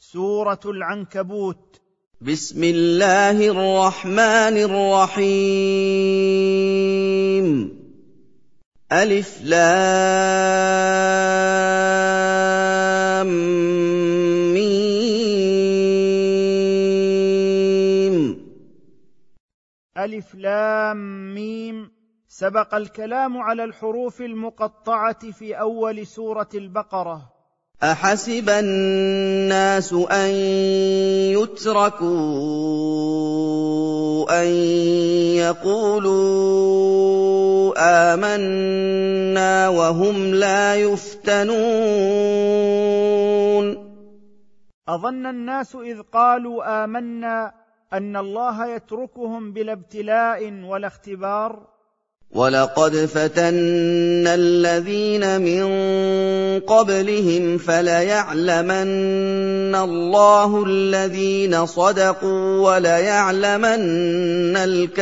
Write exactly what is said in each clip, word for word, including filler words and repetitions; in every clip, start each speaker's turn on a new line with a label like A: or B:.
A: سورة العنكبوت.
B: بسم الله الرحمن الرحيم. ألف لام ميم.
A: ألف لام ميم. سبق الكلام على الحروف المقطعة في أول سورة البقرة.
B: أحسب الناس أن يتركوا أن يقولوا آمنا وهم لا يفتنون.
A: أظن الناس إذ قالوا آمنا أن الله يتركهم بلا ابتلاء ولا اختبار؟
B: وَلَقَدْ فَتَنَّا الَّذِينَ مِن قَبْلِهِمْ فَلَيَعْلَمَنَّ اللَّهُ الَّذِينَ صَدَقُوا وَلَيَعْلَمَنَّ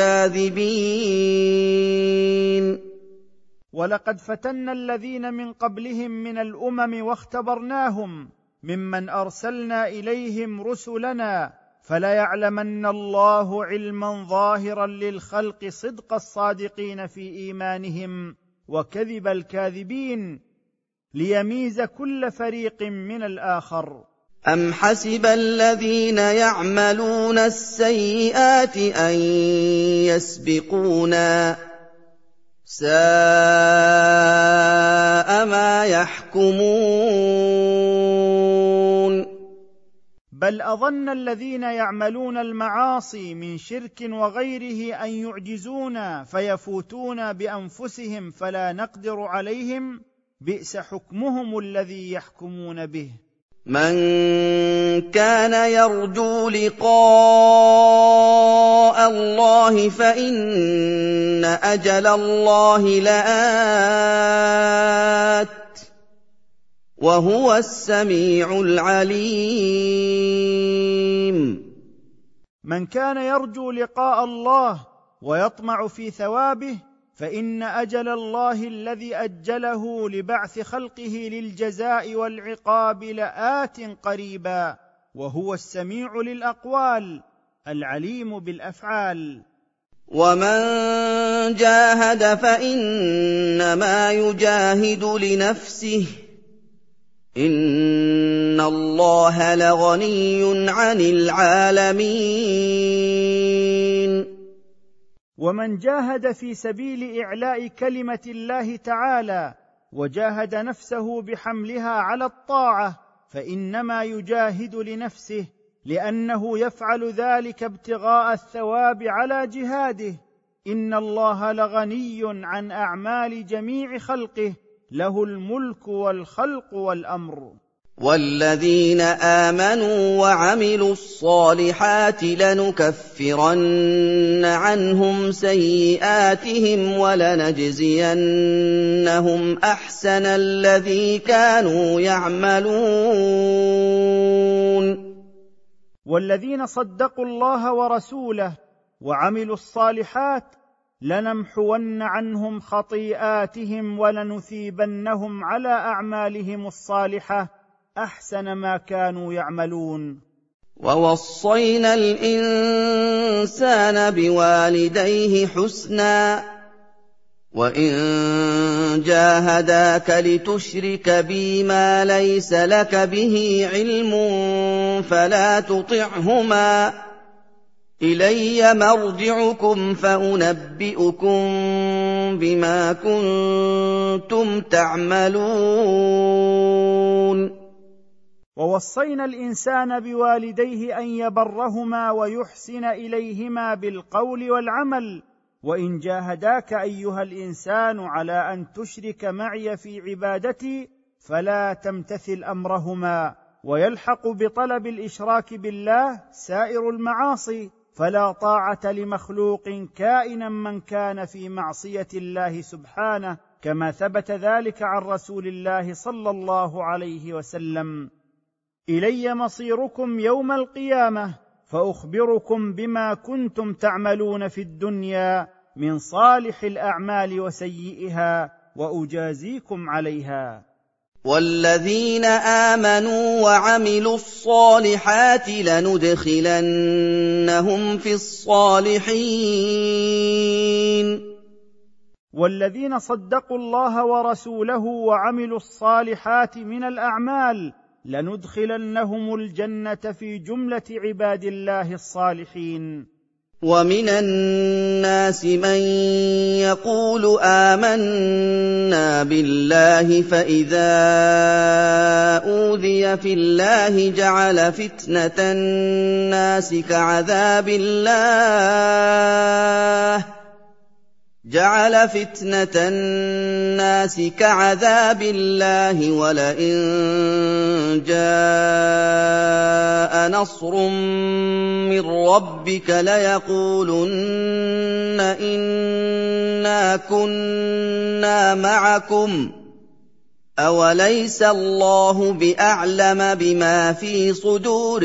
B: الْكَاذِبِينَ.
A: وَلَقَدْ فَتَنَّا الَّذِينَ مِن قَبْلِهِم مِّنَ الْأُمَمِ وَاخْتَبَرْنَاهُمْ مِمَّنْ أَرْسَلْنَا إِلَيْهِمْ رُسُلَنَا فَلَيَعْلَمَنَّ اللَّهُ عِلْمًا ظَاهِرًا لِلْخَلْقِ صِدْقَ الصَّادِقِينَ في إيمانهم وكذب الكاذبين ليميز كل فريق من الآخر.
B: أَمْ حَسِبَ الَّذِينَ يَعْمَلُونَ السَّيِّئَاتِ أَن يَسْبِقُونَا ۚ سَاءَ مَا يَحْكُمُونَ.
A: بل أظن الذين يعملون المعاصي من شرك وغيره أن يعجزونا فيفوتون بأنفسهم فلا نقدر عليهم، بئس حكمهم الذي يحكمون به.
B: من كان يرجو لقاء الله فإن أجل الله لآت وهو السميع العليم.
A: من كان يرجو لقاء الله ويطمع في ثوابه فإن أجل الله الذي أجله لبعث خلقه للجزاء والعقاب لآت قريبا، وهو السميع للأقوال العليم بالأفعال.
B: ومن جاهد فإنما يجاهد لنفسه، إِنَّ اللَّهَ لَغَنِيٌّ عَنِ الْعَالَمِينَ.
A: ومن جاهد في سبيل إعلاء كلمة الله تعالى وجاهد نفسه بحملها على الطاعة فإنما يجاهد لنفسه، لأنه يفعل ذلك ابتغاء الثواب على جهاده. إن الله لغني عن أعمال جميع خلقه، له الملك والخلق والأمر.
B: والذين آمنوا وعملوا الصالحات لنكفرن عنهم سيئاتهم ولنجزينهم أحسن الذي كانوا يعملون.
A: والذين صدقوا الله ورسوله وعملوا الصالحات لنمحون عنهم خطيئاتهم ولنثيبنهم على أعمالهم الصالحة أحسن ما كانوا يعملون.
B: ووصينا الإنسان بوالديه حسنا، وإن جاهداك لتشرك بي ما ليس لك به علم فلا تطعهما، إلي مرجعكم فأنبئكم بما كنتم تعملون.
A: ووصينا الإنسان بوالديه أن يبرهما ويحسن إليهما بالقول والعمل، وإن جاهداك أيها الإنسان على أن تشرك معي في عبادتي فلا تمتثل أمرهما. ويلحق بطلب الإشراك بالله سائر المعاصي، فلا طاعة لمخلوق كائنا من كان في معصية الله سبحانه، كما ثبت ذلك عن رسول الله صلى الله عليه وسلم. إلي مصيركم يوم القيامة فأخبركم بما كنتم تعملون في الدنيا من صالح الأعمال وسيئها وأجازيكم عليها.
B: وَالَّذِينَ آمَنُوا وَعَمِلُوا الصَّالِحَاتِ لَنُدْخِلَنَّهُمْ فِي الصَّالِحِينَ.
A: والذين صدقوا الله ورسوله وعملوا الصالحات من الأعمال لندخلنهم الجنة في جملة عباد الله الصالحين.
B: وَمِنَ النَّاسِ مَن يَقُولُ آمَنَّا بِاللَّهِ فَإِذَا أُوذِيَ فِي اللَّهِ جَعَلَ فِتْنَةَ النَّاسِ كَعَذَابِ اللَّهِ جَعَلَ فِتْنَةَ النَّاسِ كَعَذَابِ اللَّهِ وَلَئِن جَاءَ نَصْرٌ مِّن رَّبِّكَ لَيَقُولُنَّ إِنَّا كُنَّا مَعَكُمْ أَوَلَيْسَ اللَّهُ بِأَعْلَمَ بِمَا فِي صُدُورِ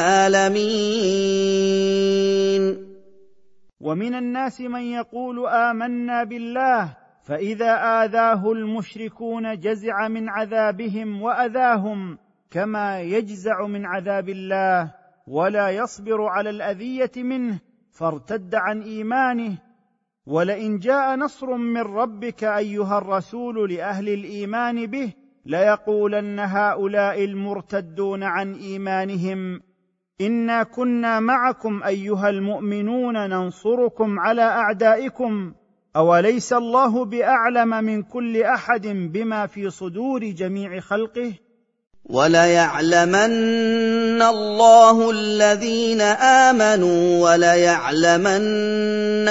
B: الْعَالَمِينَ.
A: ومن الناس من يقول آمنا بالله فإذا آذاه المشركون جزع من عذابهم وأذاهم كما يجزع من عذاب الله ولا يصبر على الأذية منه فارتد عن إيمانه. ولئن جاء نصر من ربك أيها الرسول لأهل الإيمان به ليقولن هؤلاء المرتدون عن إيمانهم إنا كنا معكم أيها المؤمنون ننصركم على أعدائكم أوليس الله بأعلم من كل أحد بما في صدور جميع خلقه.
B: وَلَيَعْلَمَنَّ اللَّهُ الَّذِينَ آمَنُوا وَلَيَعْلَمَنَّ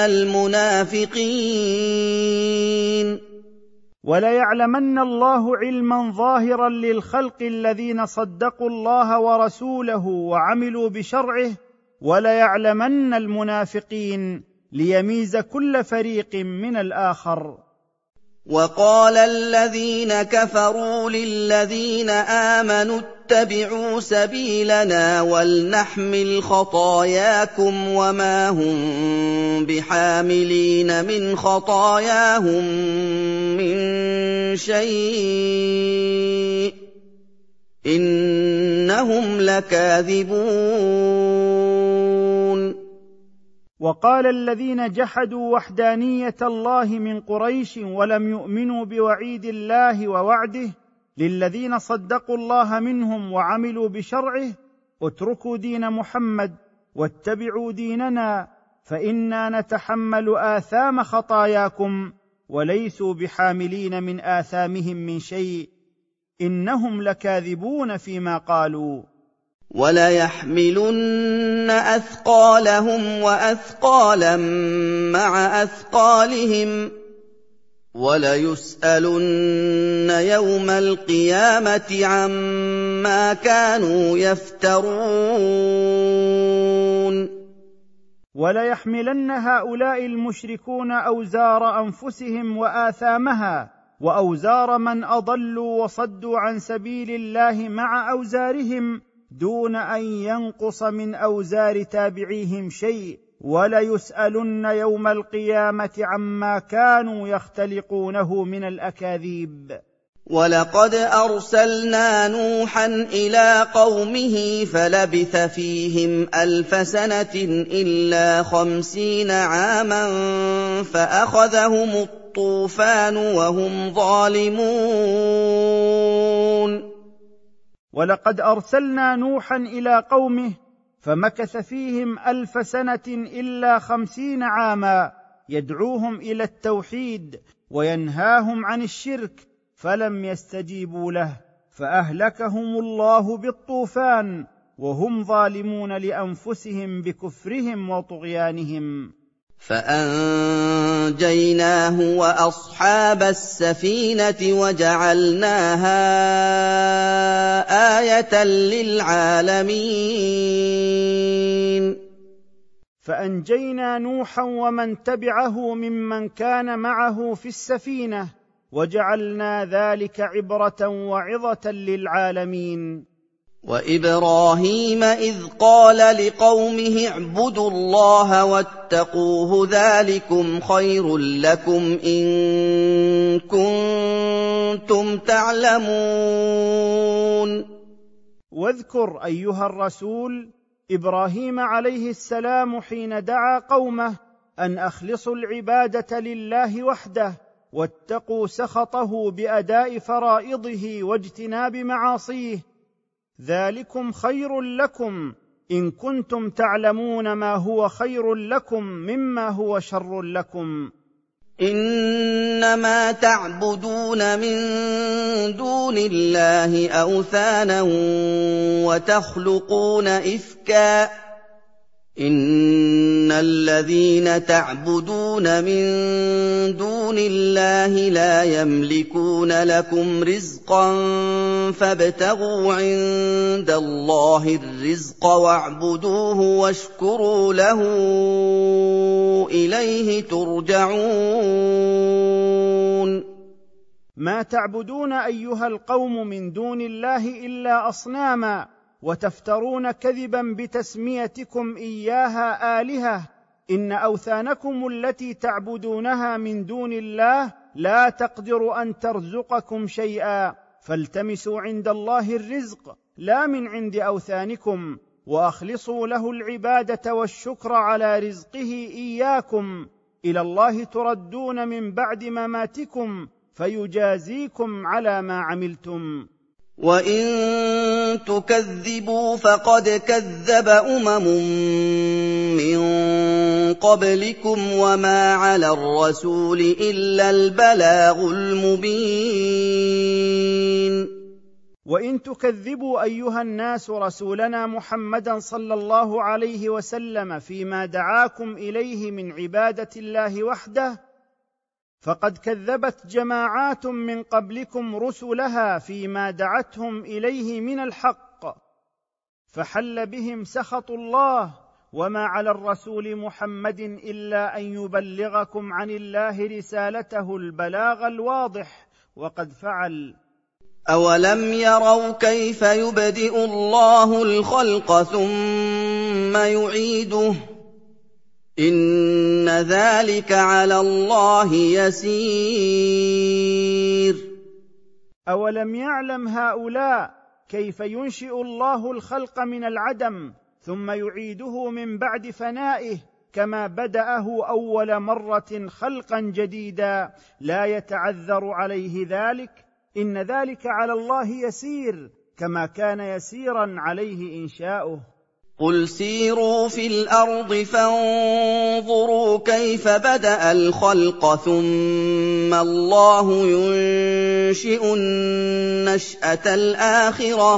B: الْمُنَافِقِينَ.
A: وَلَيَعْلَمَنَّ اللَّهُ عِلْمًا ظَاهِرًا للخلق الذين صدقوا الله ورسوله وعملوا بشرعه وَلَيَعْلَمَنَّ الْمُنَافِقِينَ ليميز كل فريق من الآخر.
B: وَقَالَ الَّذِينَ كَفَرُوا لِلَّذِينَ آمَنُوا اتَّبِعُوا سَبِيلَنَا وَلْنَحْمِلْ خَطَايَاكُمْ وَمَا هُم بِحَامِلِينَ مِنْ خَطَايَاهُم مِّن شَيْءٍ إِنَّهُمْ لَكَاذِبُونَ.
A: وقال الذين جحدوا وحدانية الله من قريش ولم يؤمنوا بوعيد الله ووعده للذين صدقوا الله منهم وعملوا بشرعه اتركوا دين محمد واتبعوا ديننا فإنا نتحمل آثام خطاياكم وليسوا بحاملين من آثامهم من شيء إنهم لكاذبون فيما قالوا.
B: وَلَيَحْمِلُنَّ أَثْقَالَهُمْ وَأَثْقَالًا مَّعَ أَثْقَالِهِمْ وَلَيُسْأَلُنَّ يَوْمَ الْقِيَامَةِ عَمَّا كَانُوا يَفْتَرُونَ.
A: وَلَيَحْمِلَنَّ هؤلاء المشركون أوزار أنفسهم وآثامها وأوزار من أضلوا وصدوا عن سبيل الله مع أوزارهم دون أن ينقص من أوزار تابعيهم شيء وليسألن يوم القيامة عما كانوا يختلقونه من الأكاذيب.
B: وَلَقَدْ أَرْسَلْنَا نُوحًا إِلَىٰ قَوْمِهِ فَلَبِثَ فِيهِمْ أَلْفَ سَنَةٍ إِلَّا خَمْسِينَ عَامًا فَأَخَذَهُمُ الطُّوفَانُ وَهُمْ ظَالِمُونَ.
A: ولقد أرسلنا نوحا إلى قومه فمكث فيهم ألف سنة إلا خمسين عاما يدعوهم إلى التوحيد وينهاهم عن الشرك فلم يستجيبوا له فأهلكهم الله بالطوفان وهم ظالمون لأنفسهم بكفرهم وطغيانهم.
B: فأنجيناه وأصحاب السفينة وجعلناها آية للعالمين.
A: فأنجينا نوحا ومن تبعه ممن كان معه في السفينة وجعلنا ذلك عبرة وعظة للعالمين.
B: وَإِبْرَاهِيمَ إِذْ قَالَ لِقَوْمِهِ اعْبُدُوا اللَّهَ وَاتَّقُوهُ ذَٰلِكُمْ خَيْرٌ لَّكُمْ إِن كنتم تعلمون.
A: واذكر أيها الرسول إبراهيم عليه السلام حين دعا قومه أن أخلصوا العبادة لله وحده واتقوا سخطه بأداء فرائضه واجتناب معاصيه، ذلكم خير لكم إن كنتم تعلمون ما هو خير لكم مما هو شر لكم.
B: إنما تعبدون من دون الله أوثانا وتخلقون إفكا إن الذين تعبدون من دون الله لا يملكون لكم رزقا فابتغوا عند الله الرزق واعبدوه واشكروا له إليه ترجعون.
A: ما تعبدون أيها القوم من دون الله إلا أصناما، وتفترون كذبا بتسميتكم إياها آلهة. إن أوثانكم التي تعبدونها من دون الله لا تقدر أن ترزقكم شيئا، فالتمسوا عند الله الرزق لا من عند أوثانكم، وأخلصوا له العبادة والشكر على رزقه إياكم. إلى الله تردون من بعد مماتكم فيجازيكم على ما عملتم.
B: وإن تكذبوا فقد كذب أمم من قبلكم وما على الرسول إلا البلاغ المبين.
A: وإن تكذبوا أيها الناس رسولنا محمدا صلى الله عليه وسلم فيما دعاكم إليه من عبادة الله وحده، فقد كذبت جماعات من قبلكم رسلها فيما دعتهم إليه من الحق، فحل بهم سخط الله، وما على الرسول محمد إلا أن يبلغكم عن الله رسالته البلاغ الواضح، وقد فعل.
B: أولم يروا كيف يبدئ الله الخلق ثم يعيده إن ذلك على الله يسير.
A: أولم يعلم هؤلاء كيف ينشئ الله الخلق من العدم ثم يعيده من بعد فنائه كما بدأه أول مرة خلقا جديدا، لا يتعذر عليه ذلك؟ إن ذلك على الله يسير كما كان يسيرا عليه إنشاؤه.
B: قل سيروا في الأرض فانظروا كيف بدأ الخلق ثم الله ينشئ النشأة الآخرة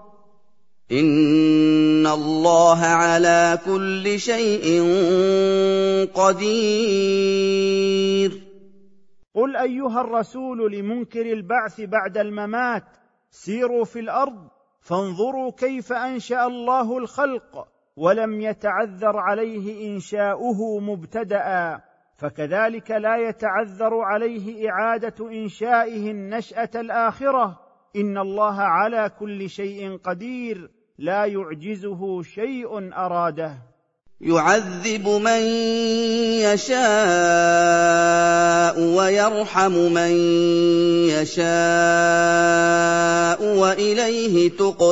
B: إن الله على كل شيء قدير.
A: قل أيها الرسول لمنكر البعث بعد الممات: سيروا في الأرض فانظروا كيف أنشأ الله الخلق ولم يتعذر عليه إنشاؤه مبتدأ، فكذلك لا يتعذر عليه إعادة إنشائه النشأة الآخرة. إن الله على كل شيء قدير لا يعجزه شيء أراده.
B: يعذب من يشاء ويرحم من يشاء وإليه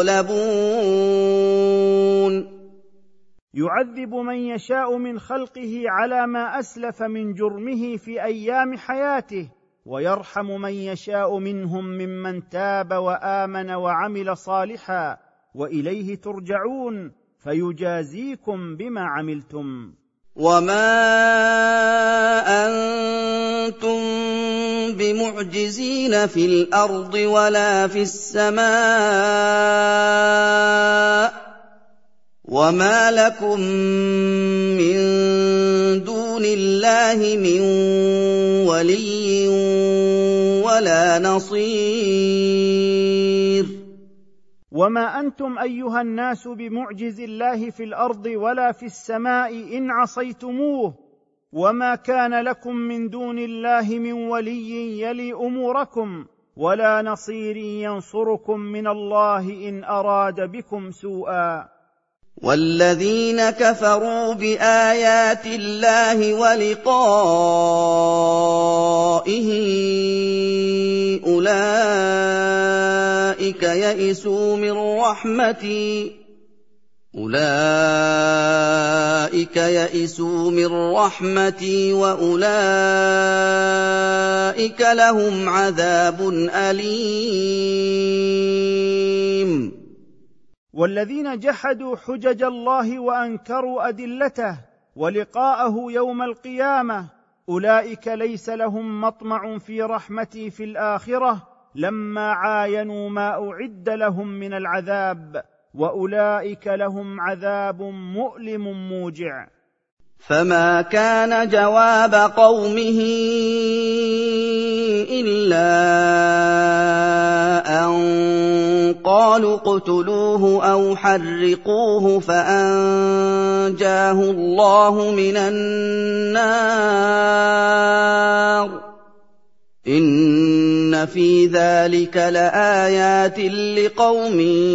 B: تقلبون.
A: يعذب من يشاء من خلقه على ما أسلف من جرمه في أيام حياته، ويرحم من يشاء منهم ممن تاب وآمن وعمل صالحا، وإليه ترجعون فيجازيكم بما عملتم.
B: وما أنتم بمعجزين في الأرض ولا في السماء وما لكم من دون الله من ولي ولا نصير.
A: وما أنتم أيها الناس بمعجز الله في الأرض ولا في السماء إن عصيتموه، وما كان لكم من دون الله من ولي يلي أموركم ولا نصير ينصركم من الله إن أراد بكم سوءا.
B: وَالَّذِينَ كَفَرُوا بِآيَاتِ اللَّهِ وَلِقَائِهِ أُولَٰئِكَ يَئِسُوا مِن رَّحْمَتِي أُولَٰئِكَ يَئِسُوا مِن رَّحْمَتِي وَأُولَٰئِكَ لَهُمْ عَذَابٌ أَلِيمٌ.
A: والذين جحدوا حجج الله وأنكروا أدلته ولقاءه يوم القيامة أولئك ليس لهم مطمع في رحمتي في الآخرة لما عاينوا ما أعد لهم من العذاب، وأولئك لهم عذاب مؤلم موجع.
B: فما كان جواب قومه إلا أن قالوا اقتلوه أو حرقوه فأنجاه الله من النار إن في ذلك لآيات لقوم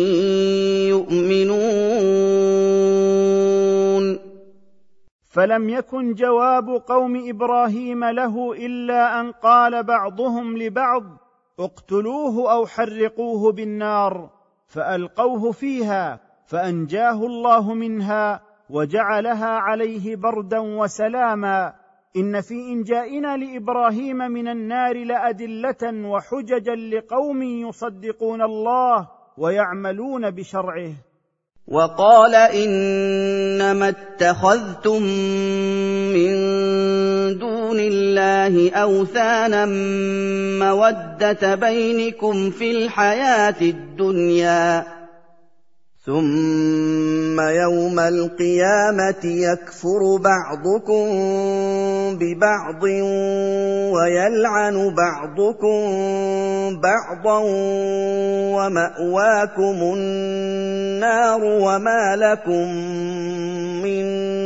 B: يؤمنون.
A: فلم يكن جواب قوم إبراهيم له إلا أن قال بعضهم لبعض اقتلوه أو حرقوه بالنار، فألقوه فيها فأنجاه الله منها وجعلها عليه بردا وسلاما. إن في إنجائنا لإبراهيم من النار لأدلة وحججا لقوم يصدقون الله ويعملون بشرعه.
B: وقال إنما اتخذتم من دون الله أوثانا مودة بينكم في الحياة الدنيا ثم يوم القيامة يكفر بعضكم ببعض ويلعن بعضكم بعضا ومأواكم النار وما لكم من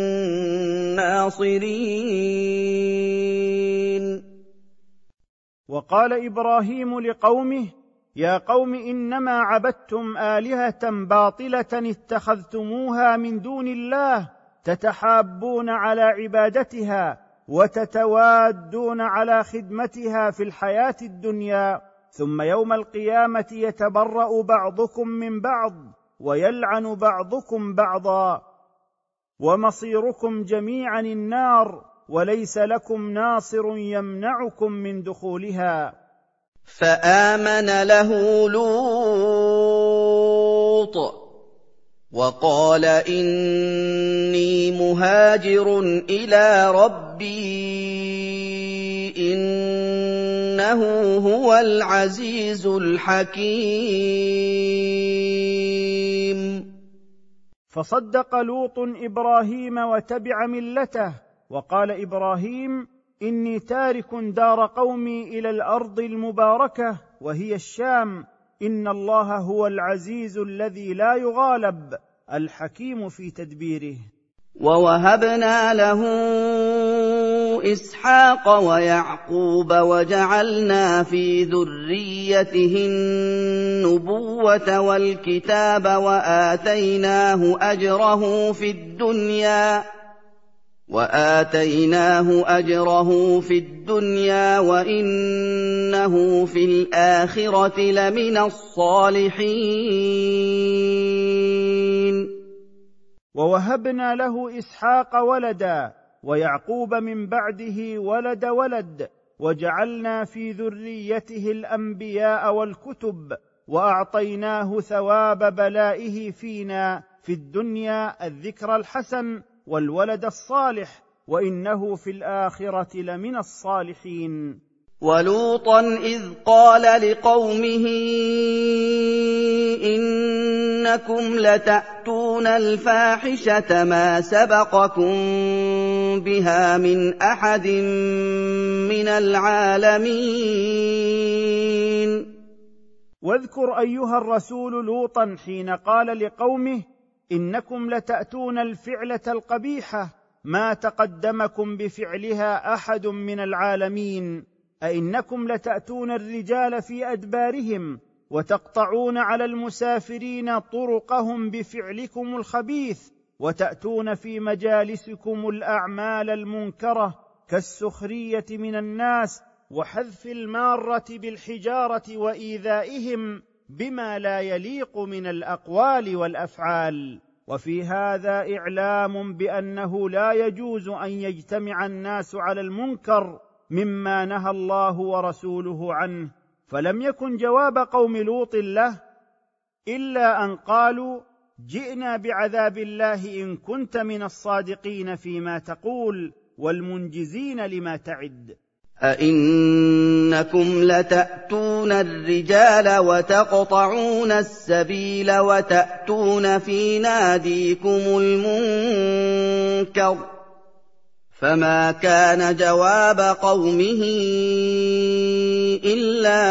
B: ناصرين.
A: وقال إبراهيم لقومه يا قوم إنما عبدتم آلهة باطلة اتخذتموها من دون الله تتحابون على عبادتها وتتوادون على خدمتها في الحياة الدنيا، ثم يوم القيامة يتبرأ بعضكم من بعض ويلعن بعضكم بعضا ومصيركم جميعا النار وليس لكم ناصر يمنعكم من دخولها.
B: فآمن له لوط وقال إني مهاجر إلى ربي إنه هو العزيز الحكيم.
A: فصدق لوط إبراهيم وتبع ملته، وقال إبراهيم إني تارك دار قومي إلى الأرض المباركة وهي الشام، إن الله هو العزيز الذي لا يغالب الحكيم في تدبيره.
B: ووهبنا له إسحاق ويعقوب وجعلنا في ذريته النبوة والكتاب وآتيناه أجره في الدنيا وآتيناه أجره في الدنيا وإنه في الآخرة لمن الصالحين.
A: ووهبنا له إسحاق ولدا ويعقوب من بعده ولد ولد وجعلنا في ذريته الأنبياء والكتب وأعطيناه ثواب بلائه فينا في الدنيا الذكر الحسن والولد الصالح وإنه في الآخرة لمن الصالحين.
B: ولوطا إذ قال لقومه إنكم لتأتون الفاحشة ما سبقكم بها من أحد من العالمين.
A: واذكر أيها الرسول لوطا حين قال لقومه إنكم لتأتون الفعلة القبيحة ما تقدمكم بفعلها أحد من العالمين، أئنكم لتأتون الرجال في أدبارهم وتقطعون على المسافرين طرقهم بفعلكم الخبيث، وتأتون في مجالسكم الأعمال المنكرة كالسخرية من الناس وحذف المارة بالحجارة وإيذائهم بما لا يليق من الأقوال والأفعال. وفي هذا إعلام بأنه لا يجوز أن يجتمع الناس على المنكر مما نهى الله ورسوله عنه. فلم يكن جواب قوم لوط له إلا أن قالوا: جئنا بعذاب الله إن كنت من الصادقين فيما تقول والمنجزين لما تعد.
B: أئنكم لتأتون الرجال وتقطعون السبيل وتأتون في ناديكم المنكر. فما كان جواب قومه إلا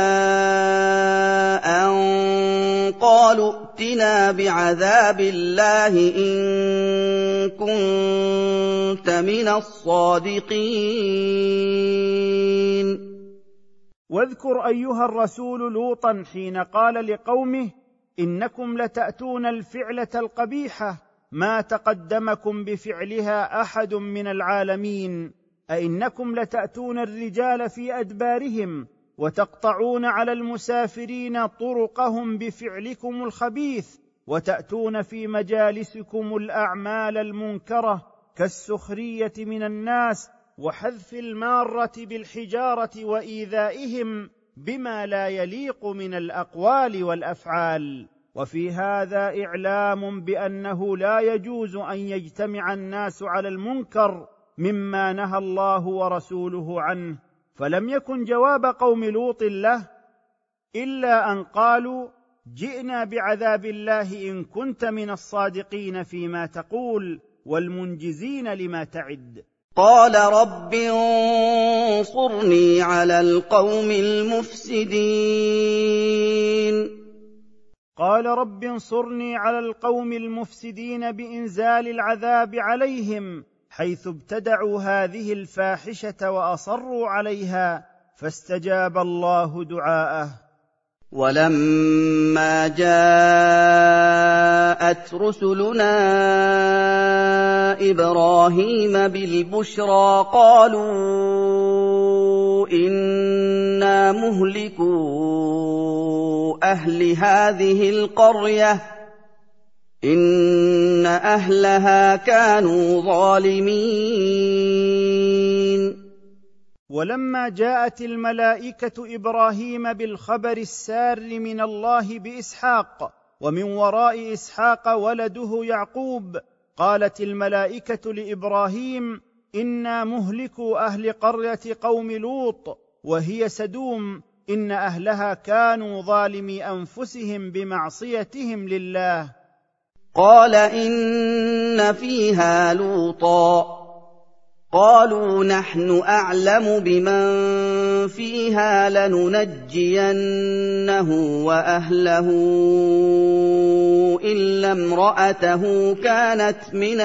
B: أن قالوا ائتنا بعذاب الله إن كنت من الصادقين.
A: واذكر أيها الرسول لوطا حين قال لقومه: إنكم لتأتون الفعلة القبيحة ما تقدمكم بفعلها أحد من العالمين. أئنكم لتأتون الرجال في أدبارهم وتقطعون على المسافرين طرقهم بفعلكم الخبيث، وتأتون في مجالسكم الأعمال المنكرة كالسخرية من الناس وحذف المارة بالحجارة وإيذائهم بما لا يليق من الأقوال والأفعال. وفي هذا إعلام بأنه لا يجوز أن يجتمع الناس على المنكر مما نهى الله ورسوله عنه. فلم يكن جواب قوم لوط له إلا أن قالوا: جئنا بعذاب الله إن كنت من الصادقين فيما تقول والمنجزين لما تعد.
B: قال رب انصرني على القوم المفسدين.
A: قال رب انصرني على القوم المفسدين بإنزال العذاب عليهم، حيث ابتدعوا هذه الفاحشة وأصروا عليها، فاستجاب الله دعاءه.
B: ولما جاءت رسلنا إبراهيم بالبشرى قالوا إنا مهلكو أهل هذه القرية إن أهلها كانوا ظالمين.
A: ولما جاءت الملائكة إبراهيم بالخبر السار من الله بإسحاق، ومن وراء إسحاق ولده يعقوب، قالت الملائكة لإبراهيم: إنا مهلكو أهل قرية قوم لوط وهي سدوم، إن أهلها كانوا ظالمي أنفسهم بمعصيتهم لله.
B: قال إن فيها لوطا قالوا نحن أعلم بمن فيها لننجينه وأهله إلا امرأته كانت من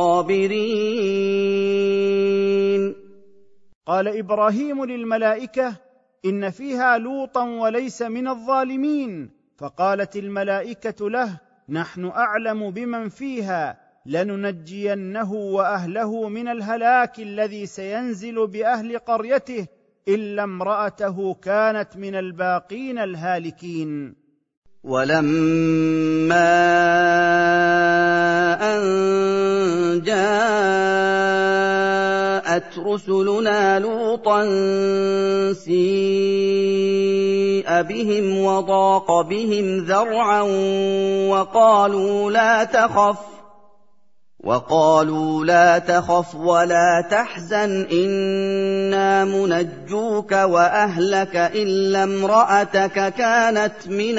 B: الغابرين.
A: قال إبراهيم للملائكة: إن فيها لوطا وليس من الظالمين. فقالت الملائكة له: نحن أعلم بمن فيها لننجينه وأهله من الهلاك الذي سينزل بأهل قريته إلا امرأته كانت من الباقين الهالكين.
B: ولما أن جاءت رسلنا لوطا سيء بهم وضاق بهم ذرعا وقالوا لا تخف وقالوا لا تخف ولا تحزن إنا منجوك وأهلك إلا امرأتك كانت من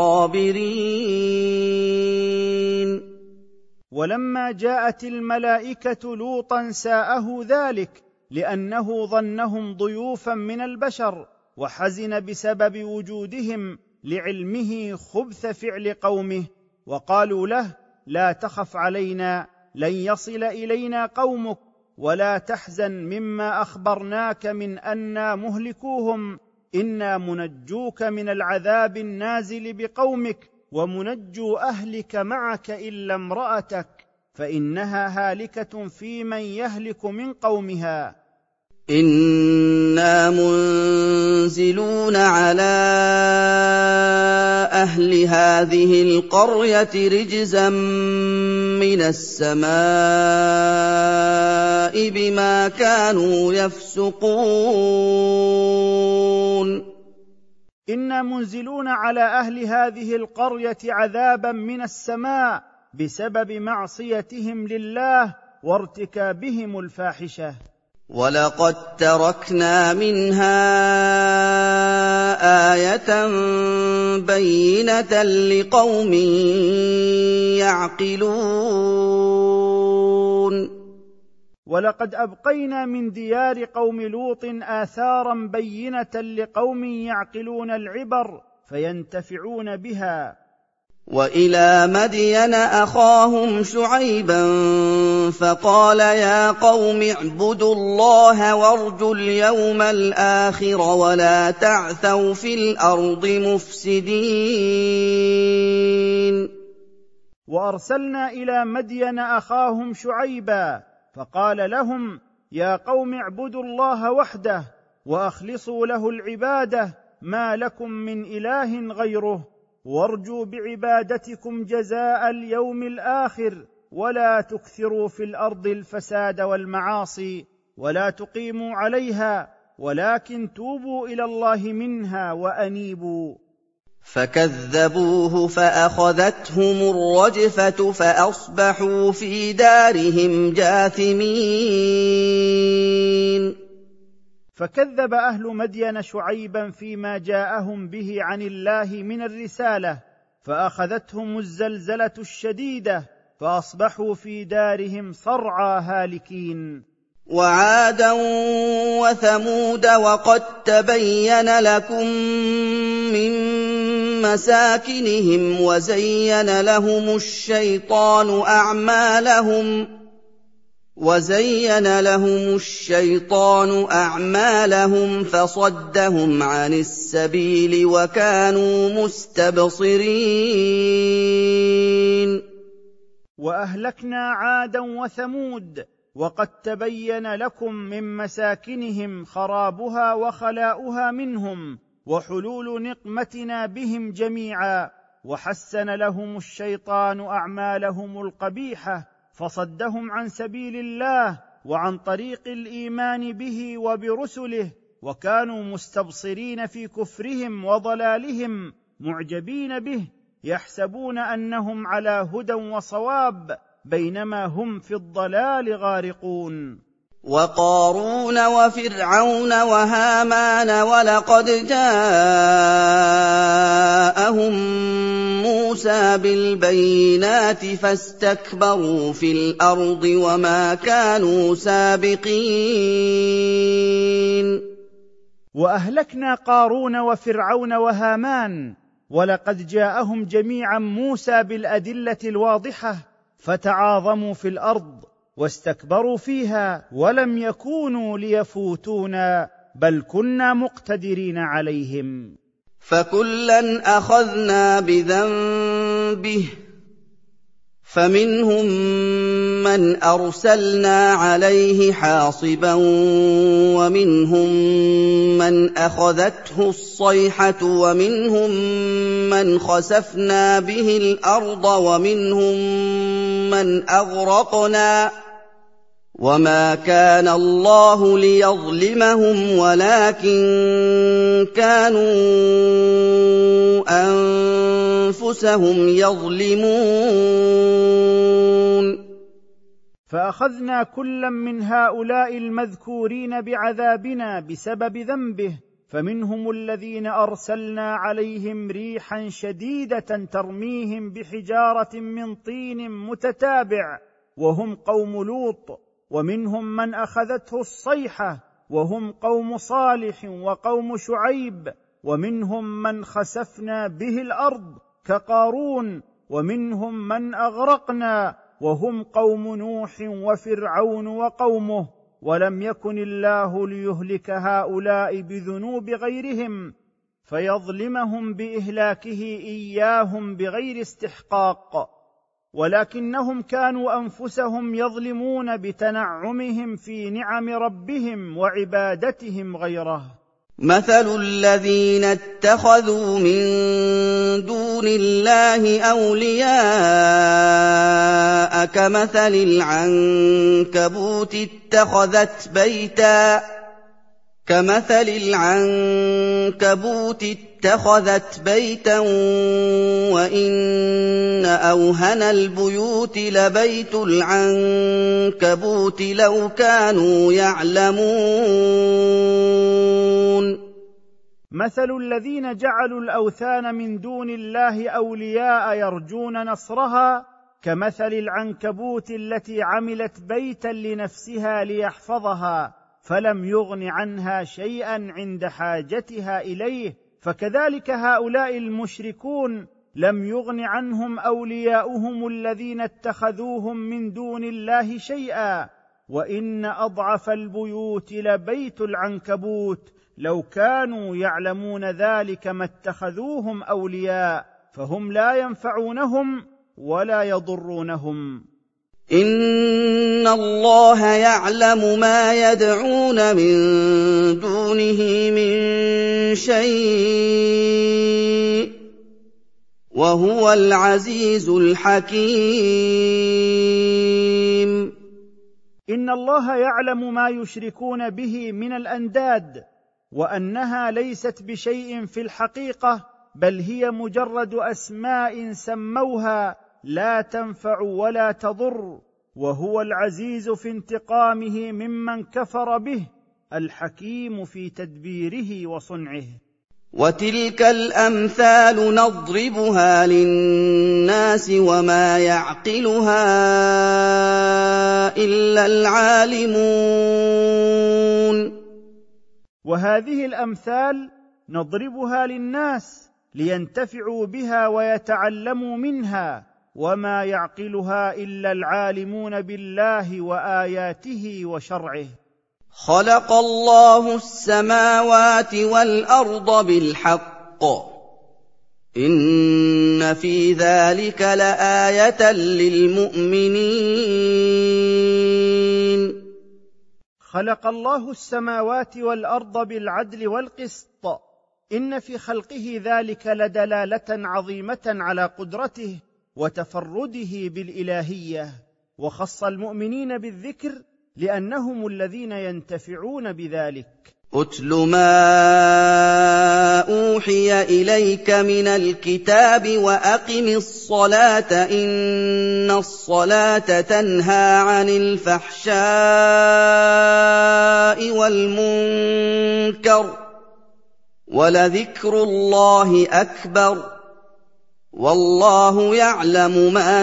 B: الغابرين.
A: ولما جاءت الملائكة لوطا ساءه ذلك، لأنه ظنهم ضيوفا من البشر، وحزن بسبب وجودهم لعلمه خبث فعل قومه، وقالوا له: لا تخف علينا، لن يصل إلينا قومك، ولا تحزن مما أخبرناك من أننا مهلكوهم، إنا منجوك من العذاب النازل بقومك ومنجو أهلك معك إلا امرأتك فإنها هالكة في من يهلك من قومها.
B: إنا منزلون على أهل هذه القرية رجزا من السماء بما كانوا يفسقون.
A: إنا منزلون على أهل هذه القرية عذابا من السماء بسبب معصيتهم لله وارتكابهم الفاحشة.
B: ولقد تركنا منها آية بينة لقوم يعقلون.
A: ولقد أبقينا من ديار قوم لوط آثارا بينة لقوم يعقلون العبر فينتفعون بها.
B: وإلى مدين أخاهم شعيبا فقال يا قوم اعبدوا الله وارجوا اليوم الآخر ولا تعثوا في الأرض مفسدين.
A: وأرسلنا إلى مدين أخاهم شعيبا فقال لهم يا قوم اعبدوا الله وحده وأخلصوا له العبادة ما لكم من إله غيره وارجوا بعبادتكم جزاء اليوم الآخر ولا تكثروا في الأرض الفساد والمعاصي ولا تقيموا عليها ولكن توبوا إلى الله منها وأنيبوا.
B: فكذبوه فأخذتهم الرجفة فأصبحوا في دارهم جاثمين.
A: فكذب أهل مدين شعيبا فيما جاءهم به عن الله من الرسالة فأخذتهم الزلزلة الشديدة فأصبحوا في دارهم صرعى هالكين.
B: وعادا وثمود وقد تبين لكم من مساكنهم وزين لهم الشيطان أعمالهم وزين لهم الشيطان أعمالهم فصدهم عن السبيل وكانوا مستبصرين.
A: وأهلكنا عادا وثمود وقد تبين لكم من مساكنهم خرابها وخلاؤها منهم وحلول نقمتنا بهم جميعا وحسن لهم الشيطان أعمالهم القبيحة فصدهم عن سبيل الله وعن طريق الإيمان به وبرسله وكانوا مستبصرين في كفرهم وضلالهم معجبين به يحسبون أنهم على هدى وصواب بينما هم في الضلال غارقون.
B: وقارون وفرعون وهامان ولقد جاءهم موسى بالبينات فاستكبروا في الأرض وما كانوا سابقين.
A: وأهلكنا قارون وفرعون وهامان ولقد جاءهم جميعا موسى بالأدلة الواضحة فتعاظموا في الأرض واستكبروا فيها ولم يكونوا ليفوتونا بل كنا مقتدرين عليهم.
B: فكلا أخذنا بذنبه فمنهم من أرسلنا عليه حاصبا ومنهم من أخذته الصيحة ومنهم من خسفنا به الأرض ومنهم من أغرقنا وما كان الله ليظلمهم ولكن كانوا أنفسهم يظلمون.
A: فأخذنا كلا من هؤلاء المذكورين بعذابنا بسبب ذنبه فمنهم الذين أرسلنا عليهم ريحا شديدة ترميهم بحجارة من طين متتابع وهم قوم لوط ومنهم من أخذته الصيحة وهم قوم صالح وقوم شعيب ومنهم من خسفنا به الأرض كقارون ومنهم من أغرقنا وهم قوم نوح وفرعون وقومه ولم يكن الله ليهلك هؤلاء بذنوب غيرهم فيظلمهم باهلاكه اياهم بغير استحقاق، ولكنهم كانوا انفسهم يظلمون بتنعمهم في نعم ربهم وعبادتهم غيره.
B: مثل الذين اتخذوا من دون الله أولياء كمثل العنكبوت اتخذت بيتا كمثل العنكبوت اتخذت بيتا وإن أوهن البيوت لبيت العنكبوت لو كانوا يعلمون.
A: مثل الذين جعلوا الأوثان من دون الله أولياء يرجون نصرها كمثل العنكبوت التي عملت بيتا لنفسها ليحفظها فلم يغن عنها شيئا عند حاجتها إليه، فكذلك هؤلاء المشركون لم يغن عنهم أولياؤهم الذين اتخذوهم من دون الله شيئا، وإن أضعف البيوت لبيت العنكبوت لو كانوا يعلمون ذلك ما اتخذوهم أولياء، فهم لا ينفعونهم ولا يضرونهم.
B: إن الله يعلم ما يدعون من دونه من شيء وهو العزيز الحكيم.
A: إن الله يعلم ما يشركون به من الأنداد، وأنها ليست بشيء في الحقيقة، بل هي مجرد أسماء سموها لا تنفع ولا تضر، وهو العزيز في انتقامه ممن كفر به، الحكيم في تدبيره وصنعه.
B: وتلك الأمثال نضربها للناس وما يعقلها إلا العالمون.
A: وهذه الأمثال نضربها للناس لينتفعوا بها ويتعلموا منها، وما يعقلها إلا العالمون بالله وآياته وشرعه.
B: خلق الله السماوات والأرض بالحق إن في ذلك لآية للمؤمنين.
A: خلق الله السماوات والأرض بالعدل والقسط إن في خلقه ذلك لدلالة عظيمة على قدرته وتفرده بالإلهية، وخص المؤمنين بالذكر لأنهم الذين ينتفعون بذلك.
B: أتل ما أوحي إليك من الكتاب وأقم الصلاة إن الصلاة تنهى عن الفحشاء والمنكر ولذكر الله أكبر والله يعلم ما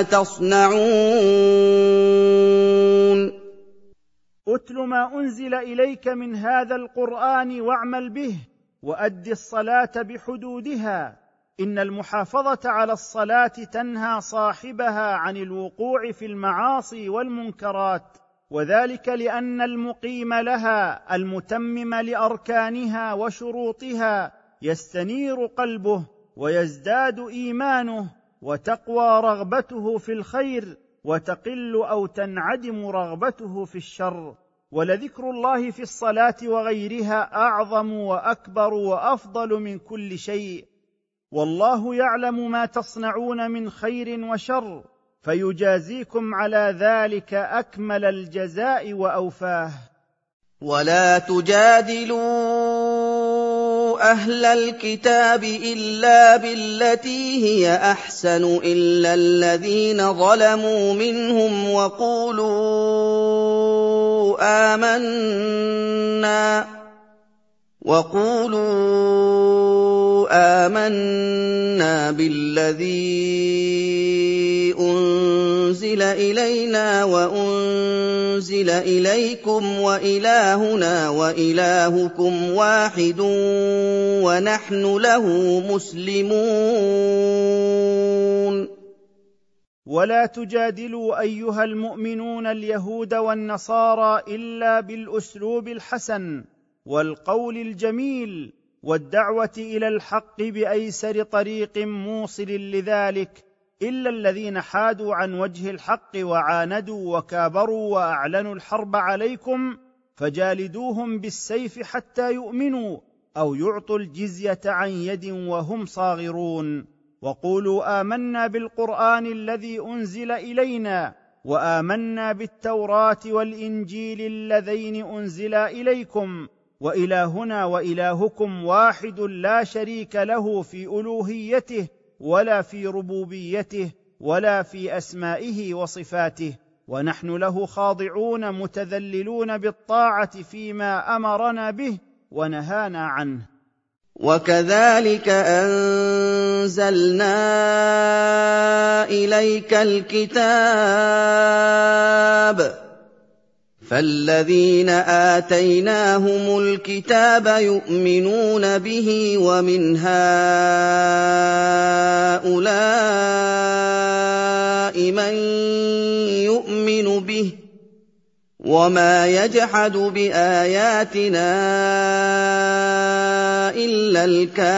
B: تصنعون.
A: أتل ما أنزل إليك من هذا القرآن واعمل به، وأد الصلاة بحدودها، إن المحافظة على الصلاة تنهى صاحبها عن الوقوع في المعاصي والمنكرات، وذلك لأن المقيم لها المتمم لأركانها وشروطها يستنير قلبه ويزداد إيمانه وتقوى رغبته في الخير وتقل أو تنعدم رغبته في الشر. ولذكر الله في الصلاة وغيرها أعظم وأكبر وأفضل من كل شيء، والله يعلم ما تصنعون من خير وشر فيجازيكم على ذلك أكمل الجزاء وأوفاه.
B: ولا تجادلوا أهل الكتاب إلا بالتي هي أحسن إلا الذين ظلموا منهم وقولوا آمنا وقولوا آمنا بالذي أنزل إلينا وأنزل إليكم وإلهنا وإلهكم واحد ونحن له مسلمون.
A: ولا تجادلوا ايها المؤمنون اليهود والنصارى الا بالاسلوب الحسن والقول الجميل والدعوه الى الحق بايسر طريق موصل لذلك، الا الذين حادوا عن وجه الحق وعاندوا وكابروا واعلنوا الحرب عليكم فجالدوهم بالسيف حتى يؤمنوا او يعطوا الجزيه عن يد وهم صاغرون. وقولوا آمنا بالقرآن الذي أنزل إلينا وآمنا بالتوراة والإنجيل اللذين أنزلا إليكم وإلهنا وإلهكم واحد لا شريك له في ألوهيته ولا في ربوبيته ولا في أسمائه وصفاته، ونحن له خاضعون متذللون بالطاعة فيما أمرنا به ونهانا عنه.
B: وكذلك أنزلنا إليك الكتاب فالذين آتيناهم الكتاب يؤمنون به ومن هؤلاء من يؤمن به وما يجحد بآياتنا إلا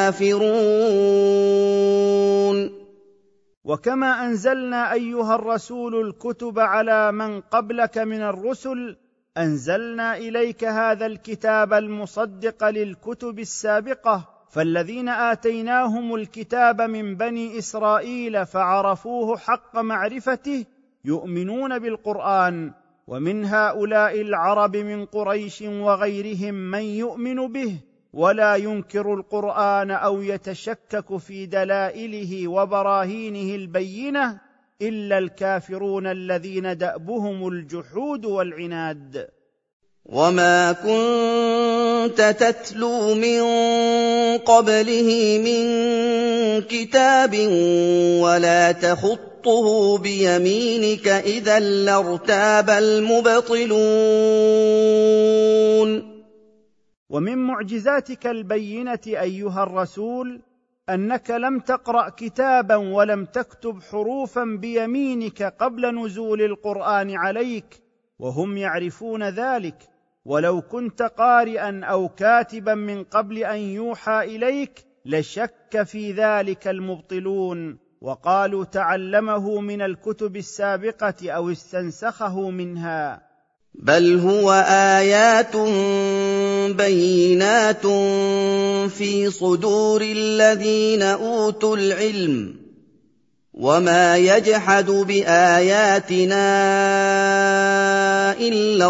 B: الكافرون.
A: وكما أنزلنا أيها الرسول الكتب على من قبلك من الرسل، أنزلنا إليك هذا الكتاب المصدق للكتب السابقة، فالذين آتيناهم الكتاب من بني إسرائيل فعرفوه حق معرفته يؤمنون بالقرآن، ومن هؤلاء العرب من قريش وغيرهم من يؤمن به ولا ينكر القرآن أو يتشكك في دلائله وبراهينه البينة إلا الكافرون الذين دأبهم الجحود والعناد.
B: وما كنت تتلو من قبله من كتاب ولا تخطه بيمينك إذا لارتاب المبطلون.
A: ومن معجزاتك البينة أيها الرسول أنك لم تقرأ كتابا ولم تكتب حروفا بيمينك قبل نزول القرآن عليك، وهم يعرفون ذلك، ولو كنت قارئا أو كاتبا من قبل أن يوحى إليك لشك في ذلك المبطلون، وقالوا تعلمه من الكتب السابقة أو استنسخه منها.
B: بل هو آيات بينات في صدور الذين أوتوا العلم وما يجحد بآياتنا إلا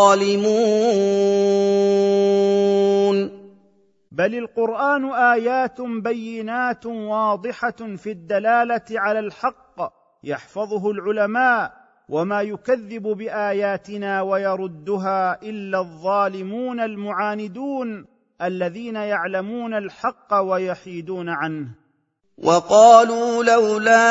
B: الظالمون.
A: بل القرآن آيات بينات واضحة في الدلالة على الحق يحفظه العلماء، وما يكذب بآياتنا ويردها إلا الظالمون المعاندون الذين يعلمون الحق ويحيدون عنه.
B: وقالوا لولا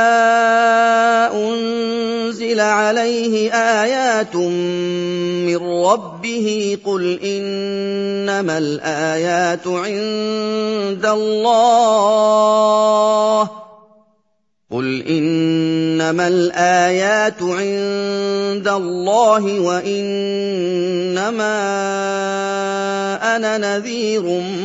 B: أنزل عليه آيات من ربه قل إنما الآيات عند الله قل إنما الآيات عند الله وإنما أنا نذير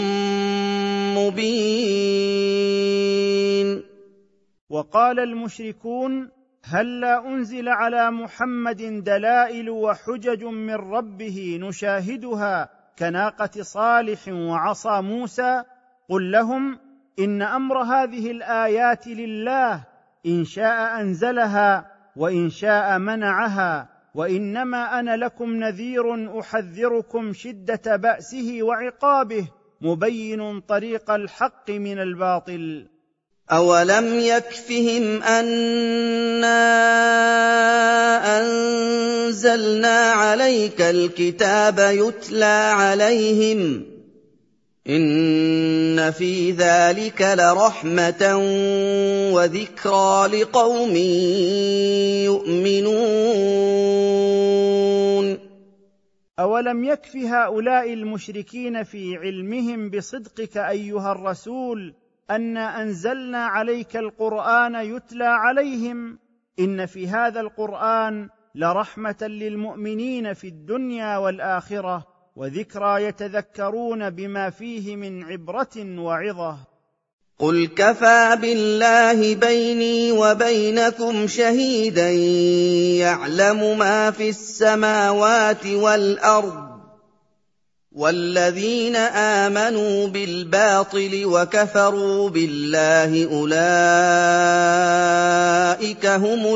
B: مبين.
A: وقال المشركون هلا أنزل على محمد دلائل وحجج من ربه نشاهدها كناقة صالح وعصا موسى. قل لهم إن أمر هذه الآيات لله، إن شاء أنزلها وإن شاء منعها، وإنما أنا لكم نذير أحذركم شدة بأسه وعقابه مبين طريق الحق من الباطل.
B: أولم يكفهم أنا أنزلنا عليك الكتاب يتلى عليهم إن في ذلك لرحمة وذكرى لقوم يؤمنون.
A: أولم يكف هؤلاء المشركين في علمهم بصدقك أيها الرسول أن أنزلنا عليك القرآن يتلى عليهم إن في هذا القرآن لرحمة للمؤمنين في الدنيا والآخرة، وذكرى يتذكرون بما فيه من عبرة وعظة.
B: قل كفى بالله بيني وبينكم شهيدا يعلم ما في السماوات والأرض، والذين آمنوا بالباطل وكفروا بالله أولئك هم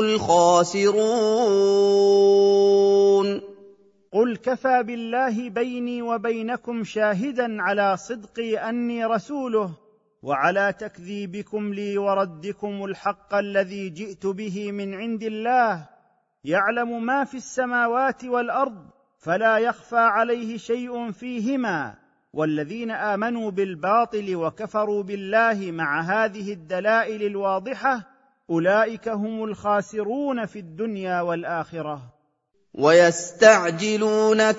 B: الخاسرون.
A: قل كفى بالله بيني وبينكم شاهدا على صدقي أني رسوله، وعلى تكذيبكم لي وردكم الحق الذي جئت به من عند الله. يعلم ما في السماوات والأرض فلا يخفى عليه شيء فيهما، والذين آمنوا بالباطل وكفروا بالله مع هذه الدلائل الواضحة أولئك هم الخاسرون في الدنيا والآخرة.
B: ويستعجلونك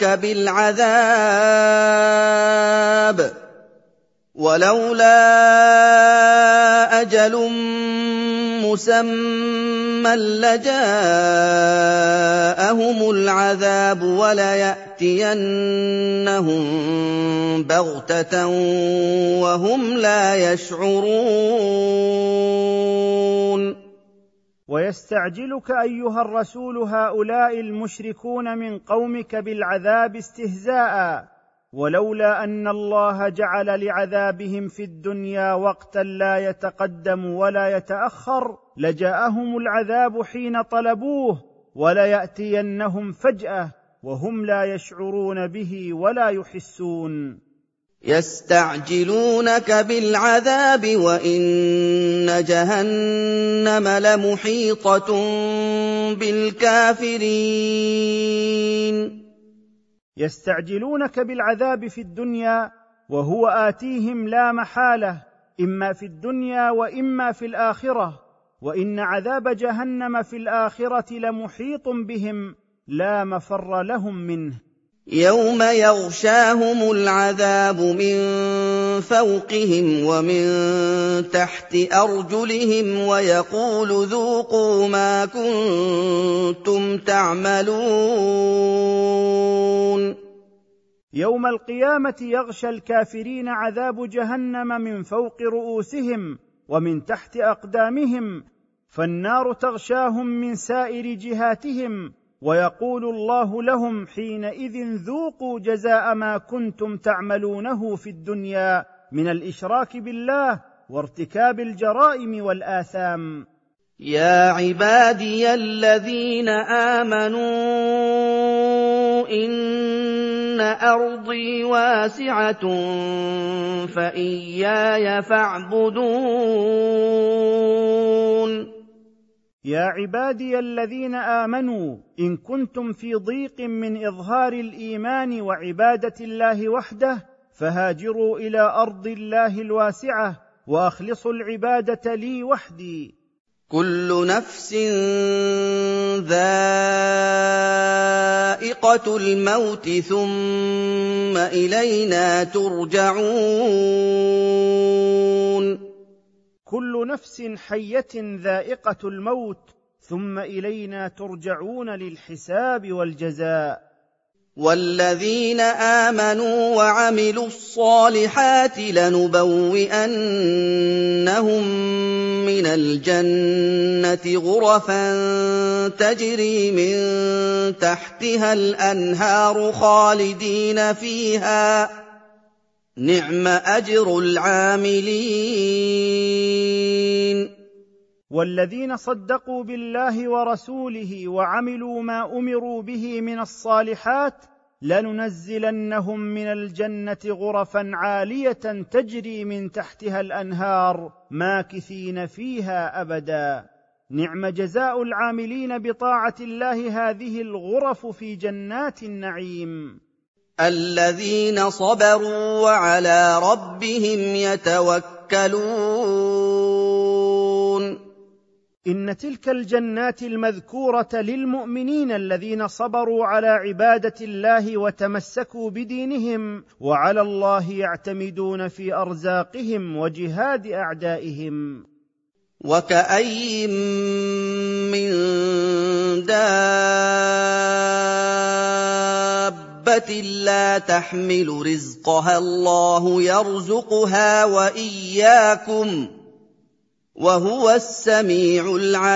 B: بالعذاب ولولا أجل مسمى لجاءهم العذاب وليأتينهم بغتة وهم لا يشعرون.
A: ويستعجلك أيها الرسول هؤلاء المشركون من قومك بالعذاب استهزاء، ولولا أن الله جعل لعذابهم في الدنيا وقتا لا يتقدم ولا يتأخر لجاءهم العذاب حين طلبوه، وليأتينهم فجأة وهم لا يشعرون به ولا يحسون.
B: يستعجلونك بالعذاب وإن جهنم لمحيطة بالكافرين.
A: يستعجلونك بالعذاب في الدنيا وهو آتيهم لا محالة، إما في الدنيا وإما في الآخرة، وإن عذاب جهنم في الآخرة لمحيط بهم لا مفر لهم منه.
B: يوم يغشاهم العذاب من فوقهم ومن تحت أرجلهم ويقول ذوقوا ما كنتم تعملون.
A: يوم القيامة يغشى الكافرين عذاب جهنم من فوق رؤوسهم ومن تحت أقدامهم، فالنار تغشاهم من سائر جهاتهم، ويقول الله لهم حينئذ ذوقوا جزاء ما كنتم تعملونه في الدنيا من الإشراك بالله وارتكاب الجرائم والآثام.
B: يا عبادي الذين آمنوا إن أرضي واسعة فإياي فاعبدون.
A: يا عبادي الذين آمنوا إن كنتم في ضيق من إظهار الإيمان وعبادة الله وحده فهاجروا إلى أرض الله الواسعة وأخلصوا العبادة لي وحدي.
B: كل نفس ذائقة الموت ثم إلينا ترجعون.
A: كل نفس حية ذائقة الموت ثم إلينا ترجعون للحساب والجزاء.
B: والذين آمنوا وعملوا الصالحات لنبوئنهم من الجنة غرفا تجري من تحتها الأنهار خالدين فيها نعم أجر العاملين.
A: والذين صدقوا بالله ورسوله وعملوا ما أمروا به من الصالحات لننزلنهم من الجنة غرفا عالية تجري من تحتها الأنهار ماكثين فيها أبدا. نعم جزاء العاملين بطاعة الله هذه الغرف في جنات النعيم.
B: الذين صبروا وعلى ربهم يتوكلون.
A: إن تلك الجنات المذكورة للمؤمنين الذين صبروا على عبادة الله وتمسكوا بدينهم وعلى الله يعتمدون في أرزاقهم وجهاد أعدائهم.
B: وَكَأَيِّن مِّن دَابَّةٍ لَّا تَحْمِلُ رِزْقَهَا اللَّهُ يَرْزُقُهَا وَإِيَّاكُمْ ۚ وَهُوَ السَّمِيعُ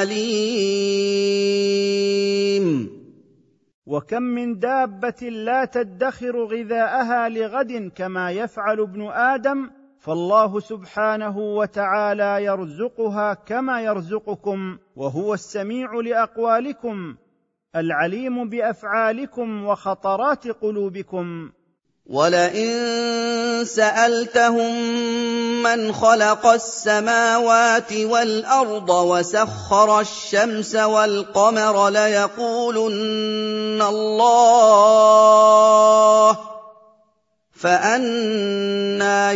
B: الْعَلِيمُ.
A: وكم من دابة لا تدخر غذاءها لغد كما يفعل ابن آدم، فالله سبحانه وتعالى يرزقها كما يرزقكم، وهو السميع لأقوالكم العليم بأفعالكم وخطرات قلوبكم.
B: وَلَئِن سَأَلْتَهُم مَّنْ خَلَقَ السَّمَاوَاتِ وَالْأَرْضَ وَسَخَّرَ الشَّمْسَ وَالْقَمَرَ لَيَقُولُنَّ اللَّهُ ۖ فَأَنَّىٰ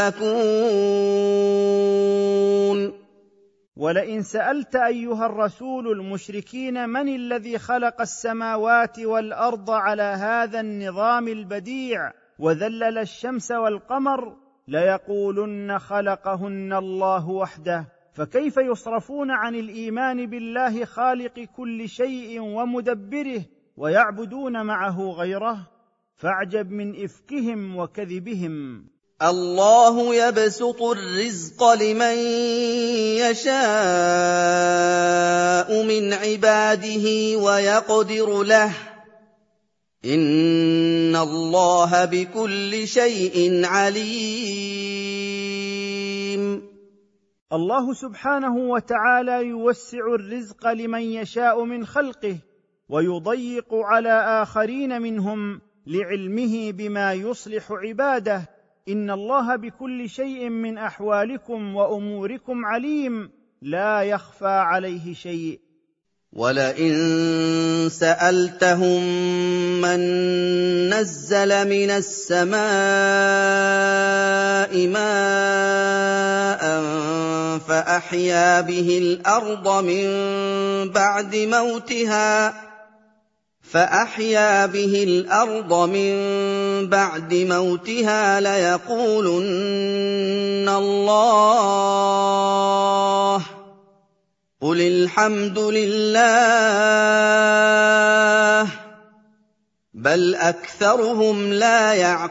B: يُؤْفَكُونَ.
A: ولئن سألت أيها الرسول المشركين من الذي خلق السماوات والأرض على هذا النظام البديع وذلل الشمس والقمر، ليقولن خلقهن الله وحده، فكيف يصرفون عن الإيمان بالله خالق كل شيء ومدبره ويعبدون معه غيره؟ فاعجب من إفكهم وكذبهم.
B: الله يبسط الرزق لمن يشاء من عباده ويقدر له، إن الله بكل شيء عليم.
A: الله سبحانه وتعالى يوسع الرزق لمن يشاء من خلقه ويضيق على آخرين منهم لعلمه بما يصلح عباده. إن الله بكل شيء من أحوالكم وأموركم عليم، لا يخفى عليه شيء.
B: وَلَئِن سَأَلْتَهُم مَّن نَّزَّلَ مِنَ السَّمَاءِ مَاءً فَأَحْيَا بِهِ الْأَرْضَ مِن بَعْدِ مَوْتِهَا فأحيا به الأرض من بعد موتها ليقولن الله، قل الحمد لله، بل أكثرهم لا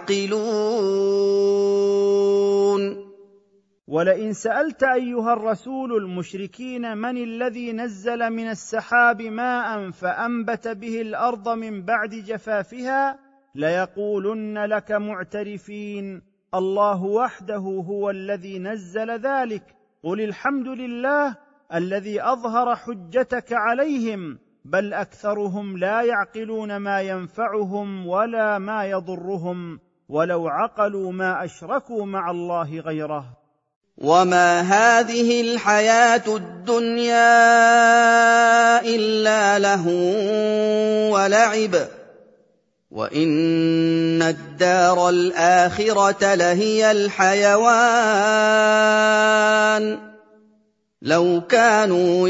B: يعقلون.
A: ولئن سألت أيها الرسول المشركين من الذي نزل من السحاب ماء فأنبت به الأرض من بعد جفافها، ليقولن لك معترفين الله وحده هو الذي نزل ذلك، قل الحمد لله الذي أظهر حجتك عليهم، بل أكثرهم لا يعقلون ما ينفعهم ولا ما يضرهم، ولو عقلوا ما أشركوا مع الله غيره.
B: وَمَا هَٰذِهِ الْحَيَاةُ الدُّنْيَا إِلَّا لَهْوٌ وَلَعِبٌ، وَإِنَّ الدَّارَ الْآخِرَةَ لَهِيَ الْحَيَوَانُ لَوْ كَانُوا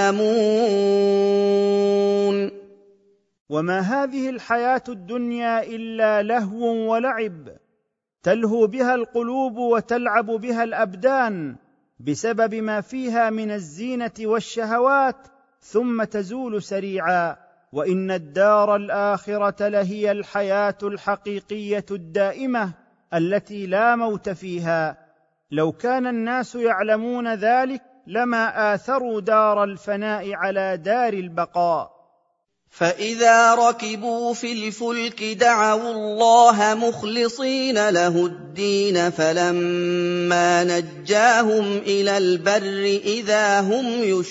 B: يَعْلَمُونَ.
A: وَمَا هَٰذِهِ الْحَيَاةُ الدُّنْيَا إِلَّا لَهْوٌ وَلَعِبٌ، تلهو بها القلوب وتلعب بها الأبدان بسبب ما فيها من الزينة والشهوات، ثم تزول سريعا. وإن الدار الآخرة لهي الحياة الحقيقية الدائمة التي لا موت فيها. لو كان الناس يعلمون ذلك لما آثروا دار الفناء على دار البقاء.
B: فإذا ركبوا في الفلك دعوا الله مخلصين له الدين فلما نجاهم إلى البر إذا هم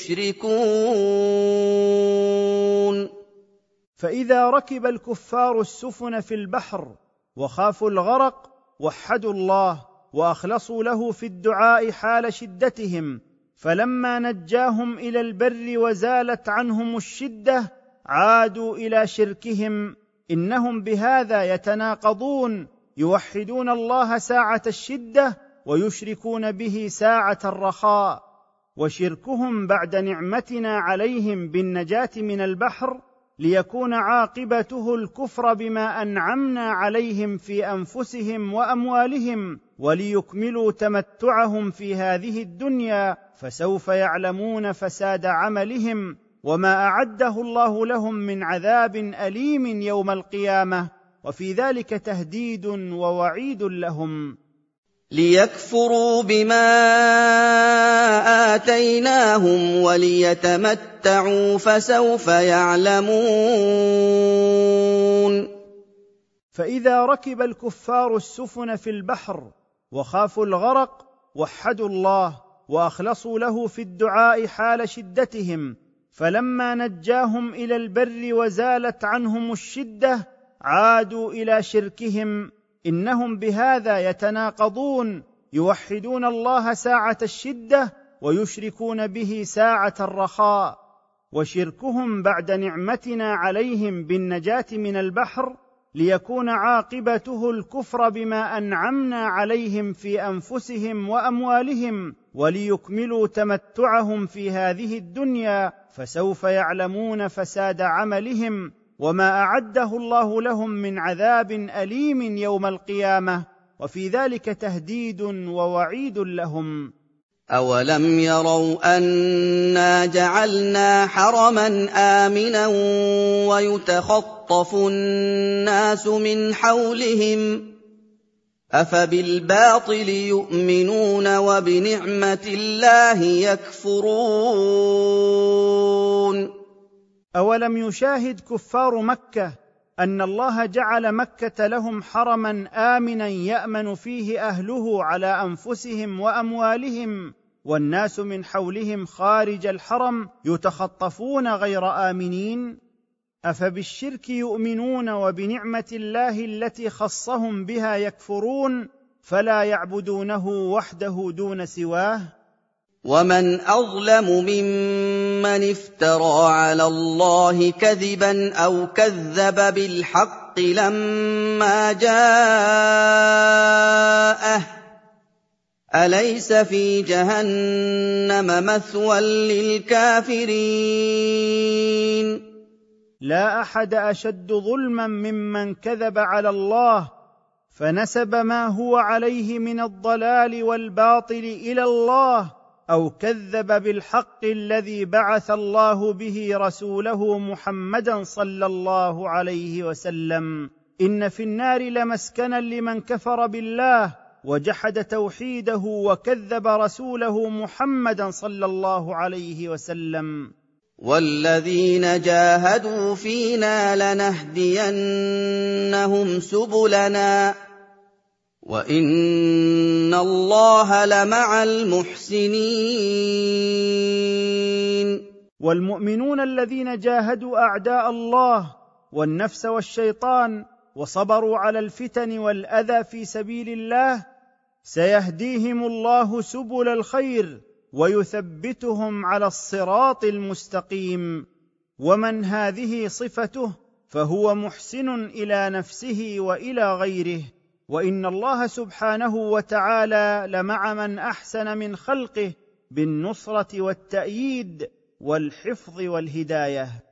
B: يشركون.
A: فإذا ركب الكفار السفن في البحر وخافوا الغرق وحدوا الله وأخلصوا له في الدعاء حال شدتهم، فلما نجاهم إلى البر وزالت عنهم الشدة عادوا إلى شركهم. إنهم بهذا يتناقضون، يوحدون الله ساعة الشدة ويشركون به ساعة الرخاء. وشركهم بعد نعمتنا عليهم بالنجاة من البحر ليكون عاقبته الكفر بما أنعمنا عليهم في أنفسهم وأموالهم، وليكملوا تمتعهم في هذه الدنيا فسوف يعلمون فساد عملهم وما اعده الله لهم من عذاب اليم يوم القيامه، وفي ذلك تهديد ووعيد لهم.
B: ليكفروا بما آتيناهم وليتمتعوا فسوف يعلمون.
A: فإذا ركب الكفار السفن في البحر وخافوا الغرق وحدوا الله وأخلصوا له في الدعاء حال شدتهم، فلما نجاهم إلى البر وزالت عنهم الشدة عادوا إلى شركهم. إنهم بهذا يتناقضون، يوحدون الله ساعة الشدة ويشركون به ساعة الرخاء. وشركهم بعد نعمتنا عليهم بالنجاة من البحر ليكون عاقبته الكفر بما أنعمنا عليهم في أنفسهم وأموالهم، وليكملوا تمتعهم في هذه الدنيا، فسوف يعلمون فساد عملهم وما أعده الله لهم من عذاب أليم يوم القيامة، وفي ذلك تهديد ووعيد لهم.
B: أولم يروا أنا جعلنا حرما آمنا ويتخطف الناس من حولهم أفبالباطل يؤمنون وبنعمة الله يكفرون.
A: أولم يشاهد كفار مكة أن الله جعل مكة لهم حرما آمنا يأمن فيه أهله على أنفسهم وأموالهم، والناس من حولهم خارج الحرم يتخطفون غير آمنين؟ أفبالشرك يؤمنون وبنعمة الله التي خصهم بها يكفرون، فلا يعبدونه وحده دون سواه؟
B: ومن أظلم ممن افترى على الله كذبا أو كذب بالحق لما جاءه أليس في جهنم مثوى للكافرين؟
A: لا أحد أشد ظلما ممن كذب على الله فنسب ما هو عليه من الضلال والباطل إلى الله، أو كذب بالحق الذي بعث الله به رسوله محمدا صلى الله عليه وسلم. إن في النار لمسكنا لمن كفر بالله وجحد توحيده وكذب رسوله محمدا صلى الله عليه وسلم.
B: والذين جاهدوا فينا لنهدينهم سبلنا وإن الله لمع المحسنين.
A: والمؤمنون الذين جاهدوا أعداء الله والنفس والشيطان وصبروا على الفتن والأذى في سبيل الله سيهديهم الله سبل الخير ويثبتهم على الصراط المستقيم. ومن هذه صفته فهو محسن إلى نفسه وإلى غيره، وإن الله سبحانه وتعالى لمع من أحسن من خلقه بالنصرة والتأييد والحفظ والهداية.